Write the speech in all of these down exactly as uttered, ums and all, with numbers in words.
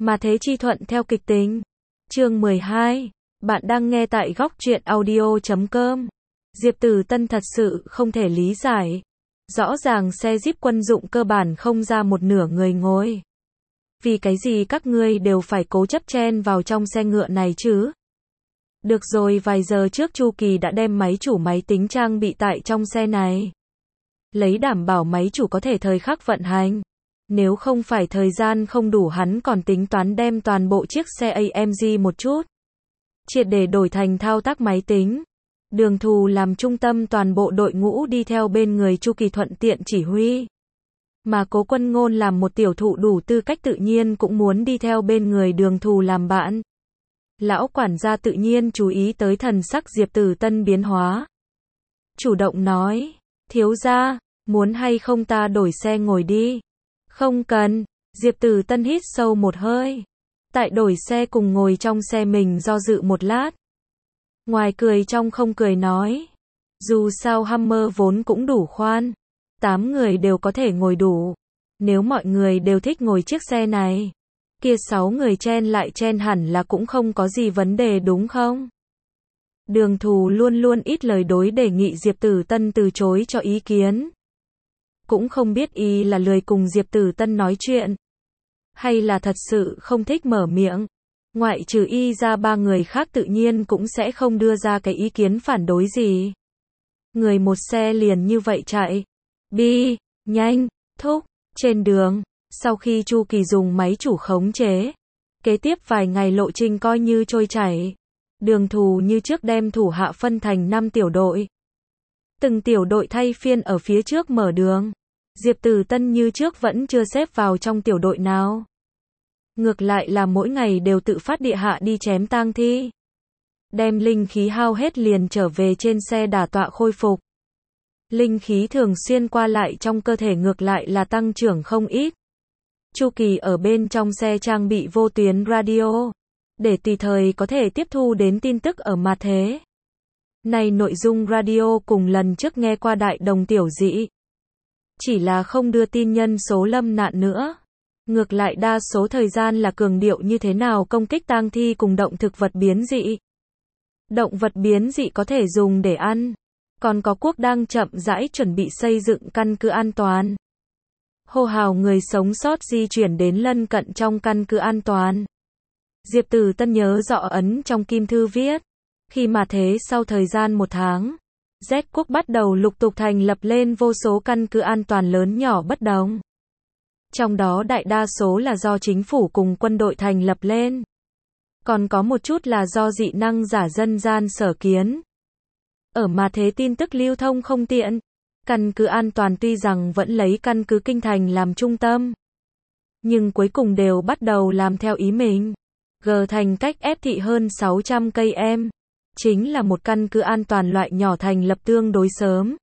Mà thế chi thuận theo kịch tính. Chương mười hai. Bạn đang nghe tại góc truyện audio chấm com. Diệp Tử Tân thật sự không thể lý giải. Rõ ràng xe Jeep quân dụng cơ bản không ra một nửa người ngồi. Vì cái gì các ngươi đều phải cố chấp chen vào trong xe ngựa này chứ? Được rồi, vài giờ trước Chu Kỳ đã đem máy chủ máy tính trang bị tại trong xe này. Lấy đảm bảo máy chủ có thể thời khắc vận hành. Nếu không phải thời gian không đủ, hắn còn tính toán đem toàn bộ chiếc xe a em giê một chút. Triệt để đổi thành thao tác máy tính. Đường Thù làm trung tâm toàn bộ đội ngũ đi theo bên người Chu Kỳ thuận tiện chỉ huy. Mà Cố Quân Ngôn làm một tiểu thụ đủ tư cách tự nhiên cũng muốn đi theo bên người Đường Thù làm bạn. Lão quản gia tự nhiên chú ý tới thần sắc Diệp Tử Tân biến hóa. Chủ động nói, thiếu gia, muốn hay không ta đổi xe ngồi đi? Không cần. Diệp Tử Tân hít sâu một hơi. Tại đổi xe cùng ngồi trong xe mình do dự một lát. Ngoài cười trong không cười nói. Dù sao Hummer vốn cũng đủ khoan. Tám người đều có thể ngồi đủ. Nếu mọi người đều thích ngồi chiếc xe này, kia sáu người chen lại chen hẳn là cũng không có gì vấn đề đúng không? Đường Thù luôn luôn ít lời đối đề nghị Diệp Tử Tân từ chối cho ý kiến. Cũng không biết y là lười cùng Diệp Tử Tân nói chuyện, hay là thật sự không thích mở miệng. Ngoại trừ y ra, ba người khác tự nhiên cũng sẽ không đưa ra cái ý kiến phản đối gì. Người một xe liền như vậy chạy. Bi, nhanh, thúc, trên đường. Sau khi Chu Kỳ dùng máy chủ khống chế, kế tiếp vài ngày lộ trình coi như trôi chảy. Đường Thù như trước đem thủ hạ phân thành năm tiểu đội. Từng tiểu đội thay phiên ở phía trước mở đường. Diệp Tử Tân như trước vẫn chưa xếp vào trong tiểu đội nào. Ngược lại là mỗi ngày đều tự phát địa hạ đi chém tang thi. Đem linh khí hao hết liền trở về trên xe đả tọa khôi phục. Linh khí thường xuyên qua lại trong cơ thể ngược lại là tăng trưởng không ít. Chu Kỳ ở bên trong xe trang bị vô tuyến radio, để tùy thời có thể tiếp thu đến tin tức ở mặt thế. Này nội dung radio cùng lần trước nghe qua đại đồng tiểu dị. Chỉ là không đưa tin nhân số lâm nạn nữa. Ngược lại đa số thời gian là cường điệu như thế nào công kích tang thi cùng động thực vật biến dị. Động vật biến dị có thể dùng để ăn. Còn có quốc đang chậm rãi chuẩn bị xây dựng căn cứ an toàn. Hô hào người sống sót di chuyển đến lân cận trong căn cứ an toàn. Diệp Tử Tân nhớ rõ ấn trong kim thư viết. Khi mà thế sau thời gian một tháng, Z quốc bắt đầu lục tục thành lập lên vô số căn cứ an toàn lớn nhỏ bất đồng. Trong đó đại đa số là do chính phủ cùng quân đội thành lập lên. Còn có một chút là do dị năng giả dân gian sở kiến. Ở mà thế tin tức lưu thông không tiện. Căn cứ an toàn tuy rằng vẫn lấy căn cứ kinh thành làm trung tâm, nhưng cuối cùng đều bắt đầu làm theo ý mình. G thành cách ép thị hơn sáu trăm cây em. Chính là một căn cứ an toàn loại nhỏ thành lập tương đối sớm.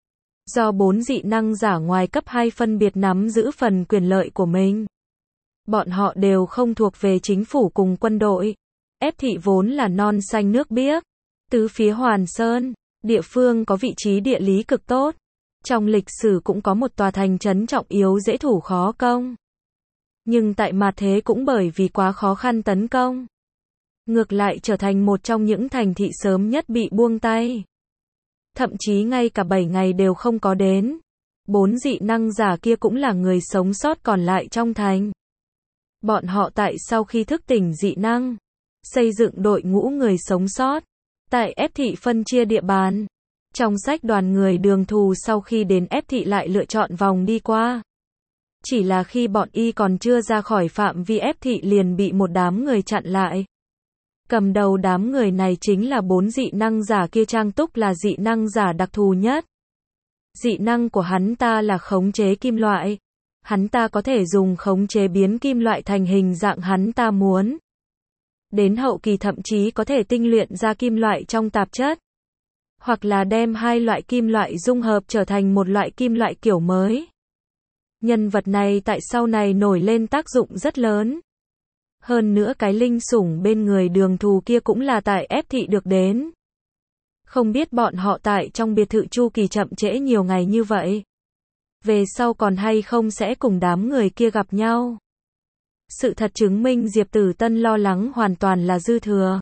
Do bốn dị năng giả ngoài cấp hai phân biệt nắm giữ phần quyền lợi của mình. Bọn họ đều không thuộc về chính phủ cùng quân đội. Ép thị vốn là non xanh nước biếc. Tứ phía hoàn sơn. Địa phương có vị trí địa lý cực tốt. Trong lịch sử cũng có một tòa thành trấn trọng yếu dễ thủ khó công. Nhưng tại mặt thế cũng bởi vì quá khó khăn tấn công. Ngược lại trở thành một trong những thành thị sớm nhất bị buông tay. Thậm chí ngay cả bảy ngày đều không có đến. Bốn dị năng giả kia cũng là người sống sót còn lại trong thành. Bọn họ tại sau khi thức tỉnh dị năng, xây dựng đội ngũ người sống sót. Tại ép thị phân chia địa bàn. Trong sách đoàn người Đường Thù sau khi đến ép thị lại lựa chọn vòng đi qua. Chỉ là khi bọn y còn chưa ra khỏi phạm vi ép thị liền bị một đám người chặn lại. Cầm đầu đám người này chính là bốn dị năng giả kia. Trang Túc là dị năng giả đặc thù nhất. Dị năng của hắn ta là khống chế kim loại. Hắn ta có thể dùng khống chế biến kim loại thành hình dạng hắn ta muốn. Đến hậu kỳ thậm chí có thể tinh luyện ra kim loại trong tạp chất. Hoặc là đem hai loại kim loại dung hợp trở thành một loại kim loại kiểu mới. Nhân vật này tại sau này nổi lên tác dụng rất lớn. Hơn nữa cái linh sủng bên người Đường Thù kia cũng là tại ép thị được đến. Không biết bọn họ tại trong biệt thự Chu Kỳ chậm trễ nhiều ngày như vậy. Về sau còn hay không sẽ cùng đám người kia gặp nhau. Sự thật chứng minh Diệp Tử Tân lo lắng hoàn toàn là dư thừa.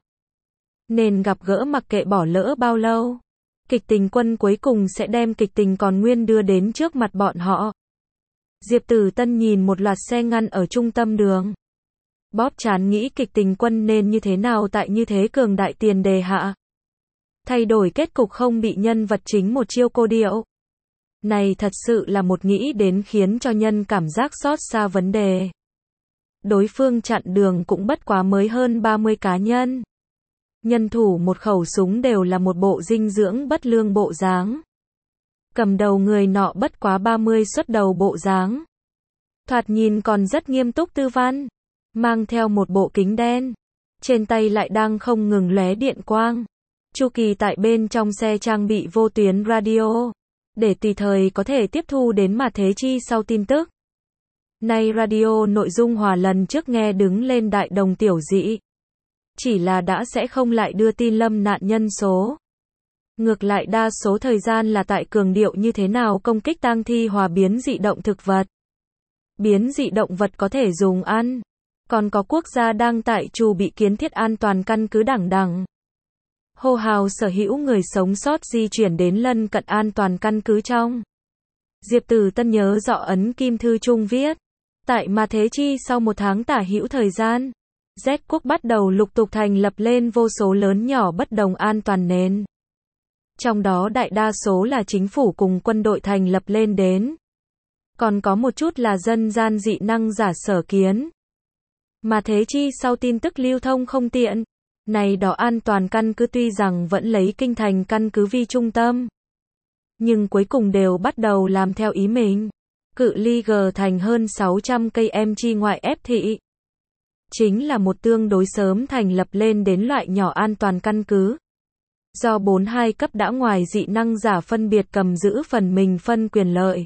Nên gặp gỡ mặc kệ bỏ lỡ bao lâu, kịch tình quân cuối cùng sẽ đem kịch tình còn nguyên đưa đến trước mặt bọn họ. Diệp Tử Tân nhìn một loạt xe ngăn ở trung tâm đường. Bóp trán nghĩ kịch tình quân nên như thế nào tại như thế cường đại tiền đề hạ. Thay đổi kết cục không bị nhân vật chính một chiêu cô điệu. Này thật sự là một nghĩ đến khiến cho nhân cảm giác xót xa vấn đề. Đối phương chặn đường cũng bất quá mới hơn ba mươi cá nhân. Nhân thủ một khẩu súng đều là một bộ dinh dưỡng bất lương bộ dáng. Cầm đầu người nọ bất quá ba mươi xuất đầu bộ dáng. Thoạt nhìn còn rất nghiêm túc tư văn. Mang theo một bộ kính đen. Trên tay lại đang không ngừng lóe điện quang. Chu Kỳ tại bên trong xe trang bị vô tuyến radio. Để tùy thời có thể tiếp thu đến mà thế chi sau tin tức. Nay radio nội dung hòa lần trước nghe đứng lên đại đồng tiểu dị. Chỉ là đã sẽ không lại đưa tin lâm nạn nhân số. Ngược lại đa số thời gian là tại cường điệu như thế nào công kích tang thi hòa biến dị động thực vật. Biến dị động vật có thể dùng ăn. Còn có quốc gia đang tại trù bị kiến thiết an toàn căn cứ đẳng đẳng. Hô hào sở hữu người sống sót di chuyển đến lân cận an toàn căn cứ trong. Diệp Tử Tân nhớ rõ ấn kim thư trung viết. Tại mà thế chi sau một tháng tả hữu thời gian. Z quốc bắt đầu lục tục thành lập lên vô số lớn nhỏ bất đồng an toàn nền. Trong đó đại đa số là chính phủ cùng quân đội thành lập lên đến. Còn có một chút là dân gian dị năng giả sở kiến. Mà thế chi sau tin tức lưu thông không tiện. Này đó an toàn căn cứ tuy rằng vẫn lấy kinh thành căn cứ vi trung tâm. Nhưng cuối cùng đều bắt đầu làm theo ý mình. Cự ly G thành hơn sáu trăm cây km ngoại ép thị. Chính là một tương đối sớm thành lập lên đến loại nhỏ an toàn căn cứ. Do bốn hai cấp đã ngoài dị năng giả phân biệt cầm giữ phần mình phân quyền lợi.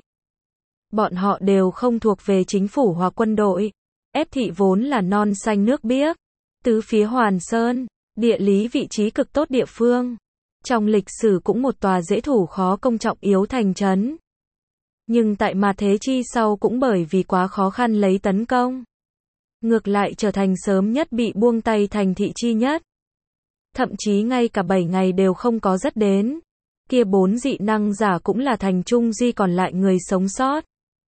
Bọn họ đều không thuộc về chính phủ hoặc quân đội. Ép thị vốn là non xanh nước biếc. Tứ phía hoàn sơn, địa lý vị trí cực tốt địa phương. Trong lịch sử cũng một tòa dễ thủ khó công trọng yếu thành trấn. Nhưng tại mà thế chi sau cũng bởi vì quá khó khăn lấy tấn công. Ngược lại trở thành sớm nhất bị buông tay thành thị chi nhất. Thậm chí ngay cả bảy ngày đều không có rất đến. Kia bốn dị năng giả cũng là thành trung duy còn lại người sống sót.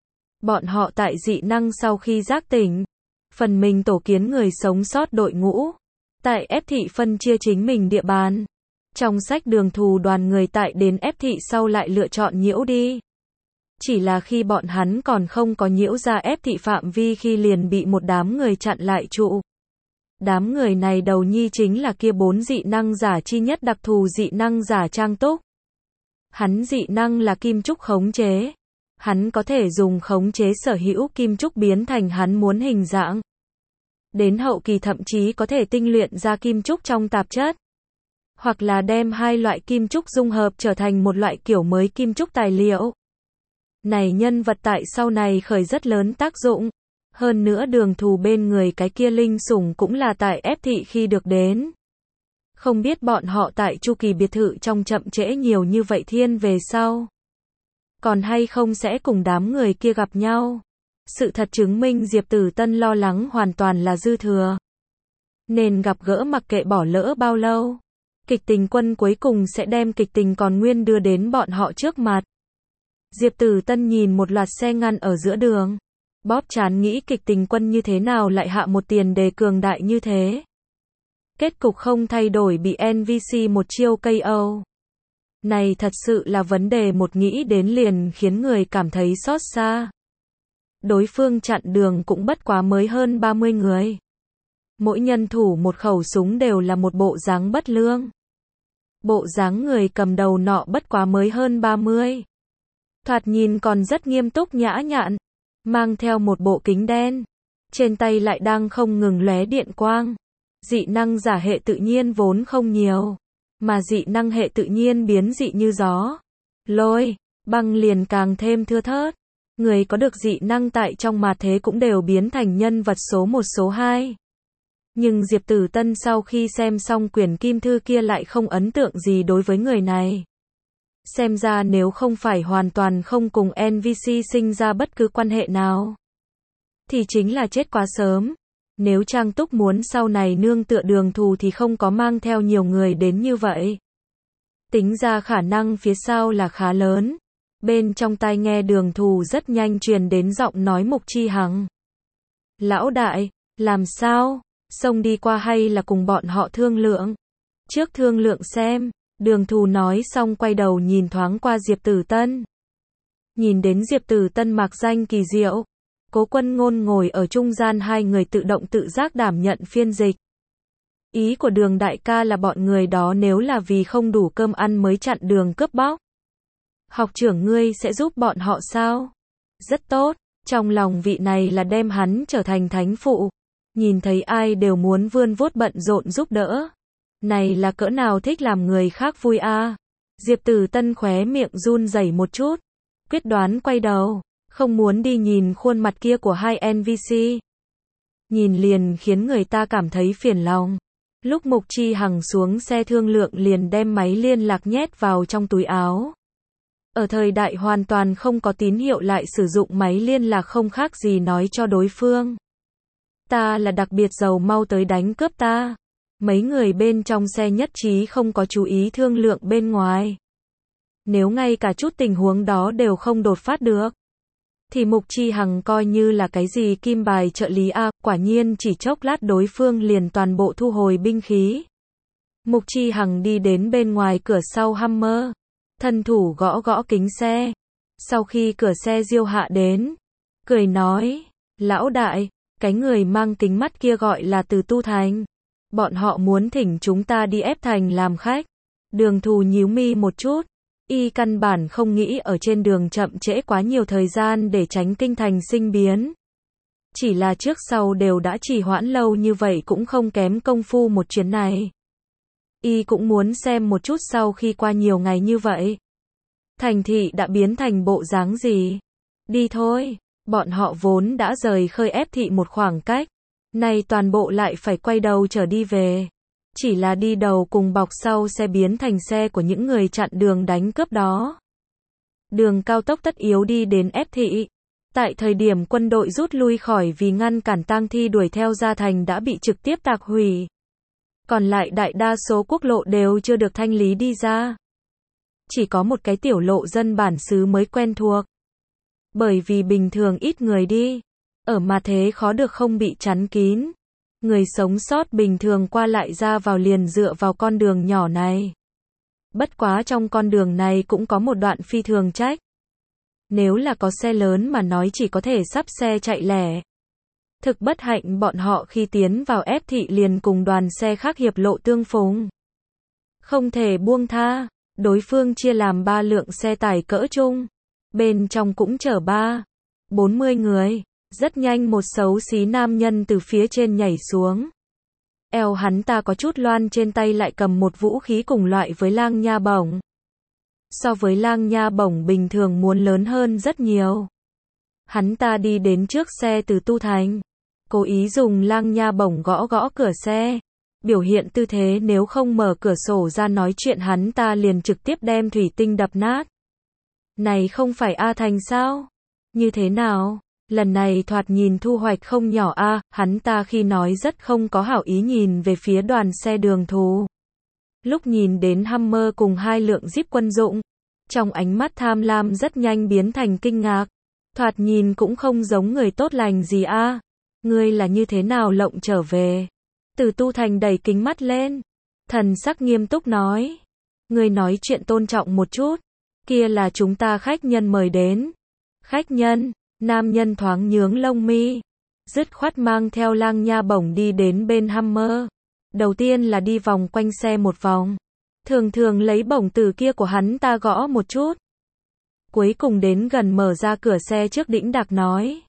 Bọn họ tại dị năng sau khi giác tỉnh. Phần mình tổ kiến người sống sót đội ngũ. Tại ép thị phân chia chính mình địa bàn. Trong sách đường thù đoàn người tại đến ép thị sau lại lựa chọn nhiễu đi. Chỉ là khi bọn hắn còn không có nhiễu ra ép thị phạm vi khi liền bị một đám người chặn lại trụ. Đám người này đầu nhi chính là kia bốn dị năng giả chi nhất đặc thù dị năng giả Trang Túc. Hắn dị năng là kim trúc khống chế. Hắn có thể dùng khống chế sở hữu kim trúc biến thành hắn muốn hình dạng. Đến hậu kỳ thậm chí có thể tinh luyện ra kim trúc trong tạp chất. Hoặc là đem hai loại kim trúc dung hợp trở thành một loại kiểu mới kim trúc tài liệu. Này nhân vật tại sau này khởi rất lớn tác dụng. Hơn nữa đường thù bên người cái kia linh sủng cũng là tại ép thị khi được đến. Không biết bọn họ tại chu kỳ biệt thự trong chậm trễ nhiều như vậy thiên về sau. Còn hay không sẽ cùng đám người kia gặp nhau. Sự thật chứng minh Diệp Tử Tân lo lắng hoàn toàn là dư thừa. Nên gặp gỡ mặc kệ bỏ lỡ bao lâu. Kịch tình quân cuối cùng sẽ đem kịch tình còn nguyên đưa đến bọn họ trước mặt. Diệp Tử Tân nhìn một loạt xe ngăn ở giữa đường. Bóp trán nghĩ kịch tình quân như thế nào lại hạ một tiền đề cường đại như thế. Kết cục không thay đổi bị en vê xê một chiêu ca o. Này thật sự là vấn đề một nghĩ đến liền khiến người cảm thấy xót xa. Đối phương chặn đường cũng bất quá mới hơn ba mươi người. Mỗi nhân thủ một khẩu súng đều là một bộ dáng bất lương. Bộ dáng người cầm đầu nọ bất quá mới hơn ba mươi. Thoạt nhìn còn rất nghiêm túc nhã nhặn. Mang theo một bộ kính đen. Trên tay lại đang không ngừng lóe điện quang. Dị năng giả hệ tự nhiên vốn không nhiều. Mà dị năng hệ tự nhiên biến dị như gió. Lôi, băng liền càng thêm thưa thớt. Người có được dị năng tại trong mà thế cũng đều biến thành nhân vật số một số hai. Nhưng Diệp Tử Tân sau khi xem xong quyển kim thư kia lại không ấn tượng gì đối với người này. Xem ra nếu không phải hoàn toàn không cùng en vê xê sinh ra bất cứ quan hệ nào. Thì chính là chết quá sớm. Nếu Trang Túc muốn sau này nương tựa Đường Thù thì không có mang theo nhiều người đến như vậy. Tính ra khả năng phía sau là khá lớn. Bên trong tai nghe Đường Thù rất nhanh truyền đến giọng nói Mục Chi Hằng. Lão đại, làm sao? Xông đi qua hay là cùng bọn họ thương lượng? Trước thương lượng xem. Đường Thù nói xong quay đầu nhìn thoáng qua Diệp Tử Tân. Nhìn đến Diệp Tử Tân mặc danh kỳ diệu. Cố Quân Ngôn ngồi ở trung gian, hai người tự động tự giác đảm nhận phiên dịch. Ý của Đường đại ca là bọn người đó nếu là vì không đủ cơm ăn mới chặn đường cướp bóc. Học trưởng ngươi sẽ giúp bọn họ sao? Rất tốt, trong lòng vị này là đem hắn trở thành thánh phụ. Nhìn thấy ai đều muốn vươn vuốt bận rộn giúp đỡ. Này là cỡ nào thích làm người khác vui a? À? Diệp Tử Tân khóe miệng run rẩy một chút. Quyết đoán quay đầu. Không muốn đi nhìn khuôn mặt kia của hai en vê xê. Nhìn liền khiến người ta cảm thấy phiền lòng. Lúc Mục Chi Hằng xuống xe thương lượng liền đem máy liên lạc nhét vào trong túi áo. Ở thời đại hoàn toàn không có tín hiệu lại sử dụng máy liên lạc không khác gì nói cho đối phương. Ta là đặc biệt giàu, mau tới đánh cướp ta. Mấy người bên trong xe nhất trí không có chú ý thương lượng bên ngoài. Nếu ngay cả chút tình huống đó đều không đột phát được, thì Mục Chi Hằng coi như là cái gì kim bài trợ lý a, quả nhiên chỉ chốc lát đối phương liền toàn bộ thu hồi binh khí. Mục Chi Hằng đi đến bên ngoài cửa sau Hummer, thân thủ gõ gõ kính xe. Sau khi cửa xe Diêu Hạ đến, cười nói, lão đại, cái người mang kính mắt kia gọi là Từ Tu Thành. Bọn họ muốn thỉnh chúng ta đi ép thành làm khách. Đường Thù nhíu mi một chút. Y căn bản không nghĩ ở trên đường chậm trễ quá nhiều thời gian để tránh kinh thành sinh biến. Chỉ là trước sau đều đã trì hoãn lâu như vậy cũng không kém công phu một chuyến này. Y cũng muốn xem một chút sau khi qua nhiều ngày như vậy, thành thị đã biến thành bộ dáng gì. Đi thôi, bọn họ vốn đã rời khơi ép thị một khoảng cách. Nay toàn bộ lại phải quay đầu trở đi về. Chỉ là đi đầu cùng bọc sau xe biến thành xe của những người chặn đường đánh cướp đó. Đường cao tốc tất yếu đi đến ép thị. Tại thời điểm quân đội rút lui khỏi vì ngăn cản tang thi đuổi theo ra thành đã bị trực tiếp tạc hủy. Còn lại đại đa số quốc lộ đều chưa được thanh lý đi ra. Chỉ có một cái tiểu lộ dân bản xứ mới quen thuộc. Bởi vì bình thường ít người đi. Ở mà thế khó được không bị chắn kín. Người sống sót bình thường qua lại ra vào liền dựa vào con đường nhỏ này. Bất quá trong con đường này cũng có một đoạn phi thường trách. Nếu là có xe lớn mà nói chỉ có thể sắp xe chạy lẻ. Thực bất hạnh bọn họ khi tiến vào ép thị liền cùng đoàn xe khác hiệp lộ tương phùng. Không thể buông tha, đối phương chia làm ba lượng xe tải cỡ trung. Bên trong cũng chở ba, bốn mươi người. Rất nhanh một xấu xí nam nhân từ phía trên nhảy xuống. Eo hắn ta có chút loan, trên tay lại cầm một vũ khí cùng loại với lang nha bổng. So với lang nha bổng bình thường muốn lớn hơn rất nhiều. Hắn ta đi đến trước xe Từ Tu Thành. Cố ý dùng lang nha bổng gõ gõ cửa xe. Biểu hiện tư thế nếu không mở cửa sổ ra nói chuyện hắn ta liền trực tiếp đem thủy tinh đập nát. Này không phải A Thành sao? Như thế nào? Lần này thoạt nhìn thu hoạch không nhỏ a, à, hắn ta khi nói rất không có hảo ý nhìn về phía đoàn xe Đường Thù. Lúc nhìn đến Hummer cùng hai lượng Jeep quân dụng, trong ánh mắt tham lam rất nhanh biến thành kinh ngạc. Thoạt nhìn cũng không giống người tốt lành gì a. À. Ngươi là như thế nào lộng trở về? Từ Tu Thành đẩy kính mắt lên, thần sắc nghiêm túc nói. Ngươi nói chuyện tôn trọng một chút, kia là chúng ta khách nhân mời đến. Khách nhân? Nam nhân thoáng nhướng lông mi, dứt khoát mang theo lang nha bổng đi đến bên Hummer. Đầu tiên là đi vòng quanh xe một vòng, thường thường lấy bổng từ kia của hắn ta gõ một chút. Cuối cùng đến gần mở ra cửa xe trước đĩnh đạc nói.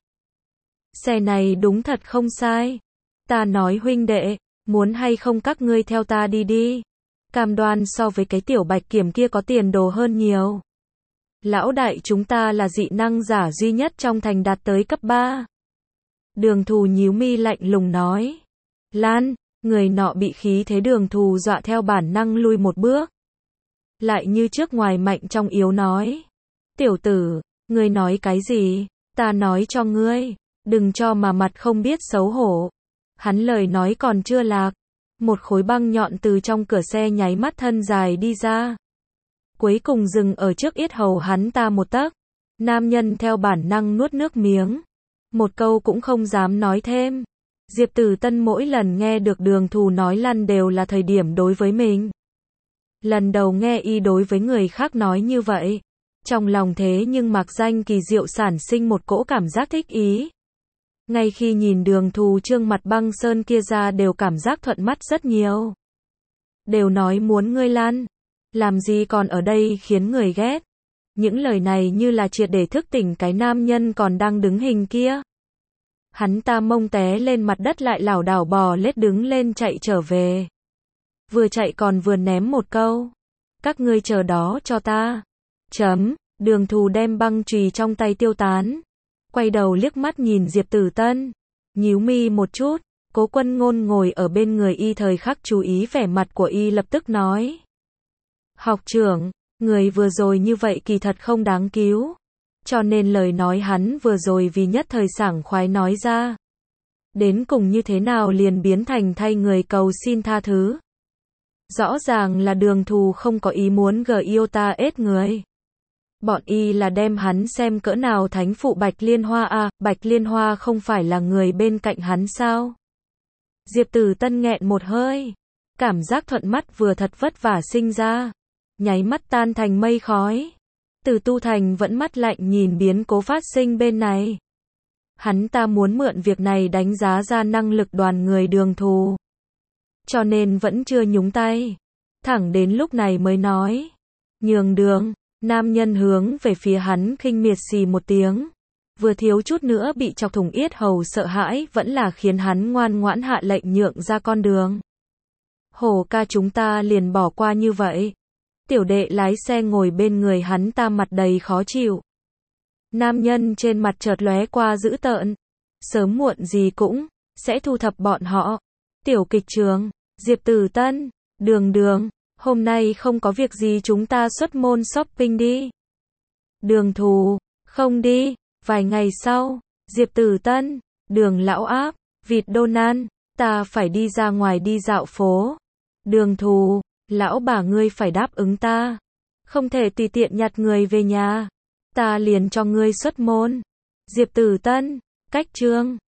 Xe này đúng thật không sai. Ta nói huynh đệ, muốn hay không các ngươi theo ta đi đi. Cam đoan so với cái tiểu bạch kiểm kia có tiền đồ hơn nhiều. Lão đại chúng ta là dị năng giả duy nhất trong thành đạt tới cấp ba. Đường Thù nhíu mi lạnh lùng nói. Lan, người nọ bị khí thế Đường Thù dọa theo bản năng lui một bước. Lại như trước ngoài mạnh trong yếu nói. Tiểu tử, ngươi nói cái gì? Ta nói cho ngươi, đừng cho mà mặt không biết xấu hổ. Hắn lời nói còn chưa lạc, một khối băng nhọn từ trong cửa xe nháy mắt thân dài đi ra. Cuối cùng dừng ở trước yết hầu hắn ta một tấc. Nam nhân theo bản năng nuốt nước miếng. Một câu cũng không dám nói thêm. Diệp Tử Tân mỗi lần nghe được Đường Thù nói lăn đều là thời điểm đối với mình. Lần đầu nghe y đối với người khác nói như vậy. Trong lòng thế nhưng mạc danh kỳ diệu sản sinh một cỗ cảm giác thích ý. Ngay khi nhìn Đường Thù trương mặt băng sơn kia ra đều cảm giác thuận mắt rất nhiều. Đều nói muốn ngươi lăn. Làm gì còn ở đây khiến người ghét. Những lời này như là triệt để thức tỉnh cái nam nhân còn đang đứng hình kia. Hắn ta mông té lên mặt đất lại lảo đảo bò lết đứng lên chạy trở về. Vừa chạy còn vừa ném một câu. Các ngươi chờ đó cho ta. Chấm, Đường Thù đem băng chùy trong tay tiêu tán. Quay đầu liếc mắt nhìn Diệp Tử Tân. Nhíu mi một chút, Cố Quân Ngôn ngồi ở bên người y thời khắc chú ý vẻ mặt của y lập tức nói. Học trưởng, người vừa rồi như vậy kỳ thật không đáng cứu. Cho nên lời nói hắn vừa rồi vì nhất thời sảng khoái nói ra. Đến cùng như thế nào liền biến thành thay người cầu xin tha thứ. Rõ ràng là Đường Thù không có ý muốn gờ yêu ta ết người. Bọn y là đem hắn xem cỡ nào thánh phụ Bạch Liên Hoa à, Bạch Liên Hoa không phải là người bên cạnh hắn sao? Diệp Tử Tân nghẹn một hơi. Cảm giác thuận mắt vừa thật vất vả sinh ra. Nháy mắt tan thành mây khói. Từ Tu Thành vẫn mắt lạnh nhìn biến cố phát sinh bên này. Hắn ta muốn mượn việc này đánh giá ra năng lực đoàn người Đường Thù. Cho nên vẫn chưa nhúng tay. Thẳng đến lúc này mới nói. Nhường đường. Nam nhân hướng về phía hắn khinh miệt xì một tiếng. Vừa thiếu chút nữa bị chọc thủng yết hầu sợ hãi vẫn là khiến hắn ngoan ngoãn hạ lệnh nhượng ra con đường. Hổ ca chúng ta liền bỏ qua như vậy. Tiểu đệ lái xe ngồi bên người hắn ta mặt đầy khó chịu. Nam nhân trên mặt chợt lóe qua dữ tợn. Sớm muộn gì cũng sẽ thu thập bọn họ. Tiểu kịch trường, Diệp Tử Tân, Đường Đường, hôm nay không có việc gì chúng ta xuất môn shopping đi. Đường Thù, không đi. Vài ngày sau, Diệp Tử Tân, Đường lão áp, vịt Donald, ta phải đi ra ngoài đi dạo phố. Đường Thù, lão bà ngươi phải đáp ứng ta. Không thể tùy tiện nhặt người về nhà. Ta liền cho ngươi xuất môn. Diệp Tử Tân, cách chương.